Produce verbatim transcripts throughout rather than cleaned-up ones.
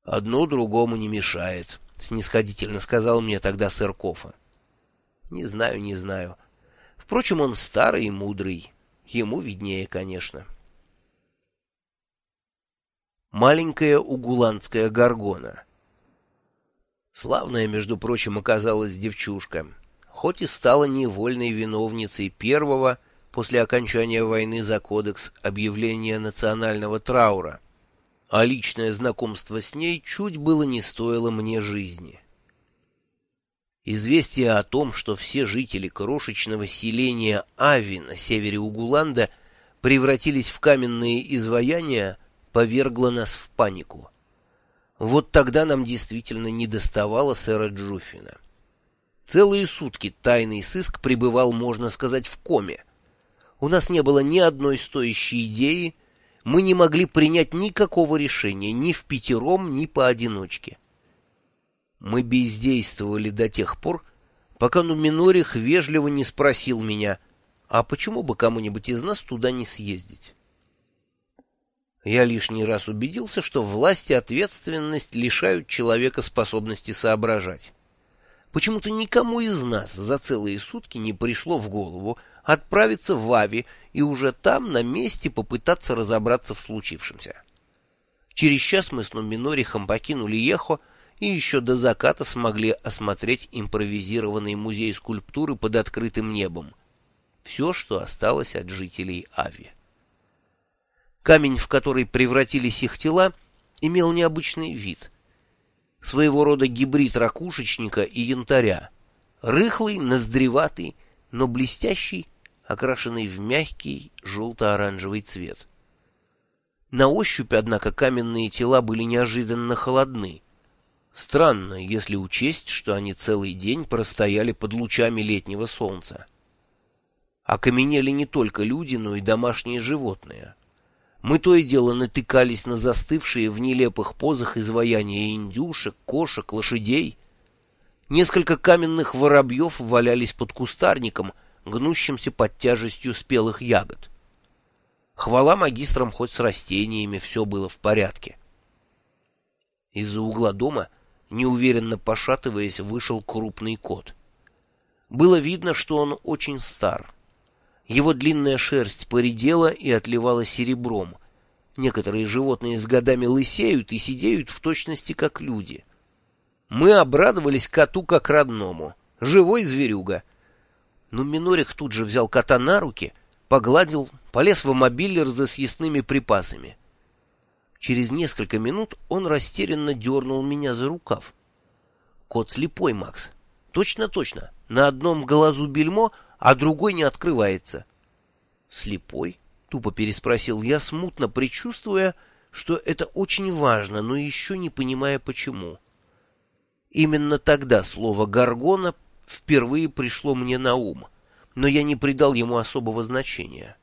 «Одно другому не мешает», — снисходительно сказал мне тогда сэр Кофа. «Не знаю, не знаю. Впрочем, он старый и мудрый. Ему виднее, конечно». Маленькая угуландская горгона. Славная, между прочим, оказалась девчушка, хоть и стала невольной виновницей первого, после окончания войны за кодекс, объявления национального траура, а личное знакомство с ней чуть было не стоило мне жизни. Известие о том, что все жители крошечного селения Ави на севере Угуланда превратились в каменные изваяния, повергло нас в панику. Вот тогда нам действительно недоставало сэра Джуффина. Целые сутки тайный сыск пребывал, можно сказать, в коме. У нас не было ни одной стоящей идеи, мы не могли принять никакого решения ни впятером, ни поодиночке. Мы бездействовали до тех пор, пока Нуминорих вежливо не спросил меня, а почему бы кому-нибудь из нас туда не съездить? Я лишний раз убедился, что власть и ответственность лишают человека способности соображать. Почему-то никому из нас за целые сутки не пришло в голову отправиться в Ави и уже там, на месте, попытаться разобраться в случившемся. Через час мы с Нуминорихом покинули Ехо и еще до заката смогли осмотреть импровизированный музей скульптуры под открытым небом. Все, что осталось от жителей Ави. Камень, в который превратились их тела, имел необычный вид. Своего рода гибрид ракушечника и янтаря. Рыхлый, ноздреватый, но блестящий, окрашенный в мягкий желто-оранжевый цвет. На ощупь, однако, каменные тела были неожиданно холодны. Странно, если учесть, что они целый день простояли под лучами летнего солнца. Окаменели не только люди, но и домашние животные. Мы то и дело натыкались на застывшие в нелепых позах изваяния индюшек, кошек, лошадей. Несколько каменных воробьев валялись под кустарником, гнущимся под тяжестью спелых ягод. Хвала магистрам, хоть с растениями все было в порядке. Из-за угла дома, неуверенно пошатываясь, вышел крупный кот. Было видно, что он очень стар. Его длинная шерсть поредела и отливала серебром. Некоторые животные с годами лысеют и сидеют в точности, как люди. Мы обрадовались коту как родному. Живой зверюга. Но Минорих тут же взял кота на руки, погладил, полез в мобилер за съестными припасами. Через несколько минут он растерянно дернул меня за рукав. Кот слепой, Макс. Точно-точно. На одном глазу бельмо, а другой не открывается. «Слепой?» — тупо переспросил я, смутно предчувствуя, что это очень важно, но еще не понимая, почему. Именно тогда слово «горгона» впервые пришло мне на ум, но я не придал ему особого значения.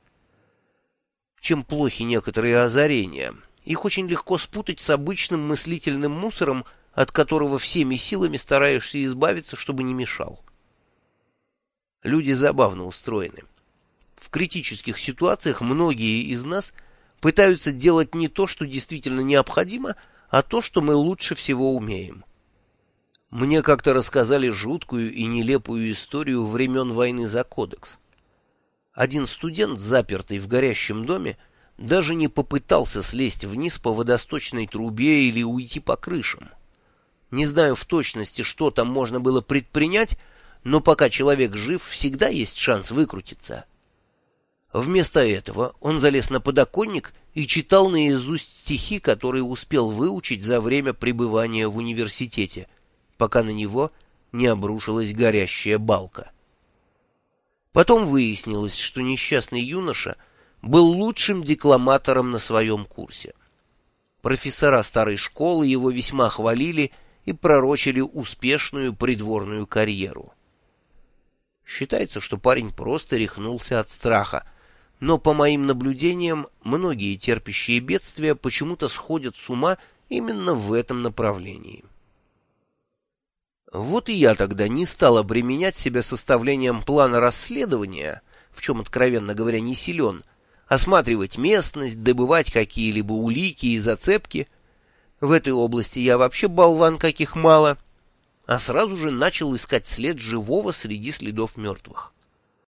Чем плохи некоторые озарения? Их очень легко спутать с обычным мыслительным мусором, от которого всеми силами стараешься избавиться, чтобы не мешал. Люди забавно устроены. В критических ситуациях многие из нас пытаются делать не то, что действительно необходимо, а то, что мы лучше всего умеем. Мне как-то рассказали жуткую и нелепую историю времен войны за кодекс. Один студент, запертый в горящем доме, даже не попытался слезть вниз по водосточной трубе или уйти по крышам. Не знаю в точности, что там можно было предпринять, но пока человек жив, всегда есть шанс выкрутиться. Вместо этого он залез на подоконник и читал наизусть стихи, которые успел выучить за время пребывания в университете, пока на него не обрушилась горящая балка. Потом выяснилось, что несчастный юноша был лучшим декламатором на своем курсе. Профессора старой школы его весьма хвалили и пророчили успешную придворную карьеру. Считается, что парень просто рехнулся от страха, но, по моим наблюдениям, многие терпящие бедствия почему-то сходят с ума именно в этом направлении. Вот и я тогда не стал обременять себя составлением плана расследования, в чем, откровенно говоря, не силен, осматривать местность, добывать какие-либо улики и зацепки. В этой области я вообще болван, каких мало. А сразу же начал искать след живого среди следов мертвых.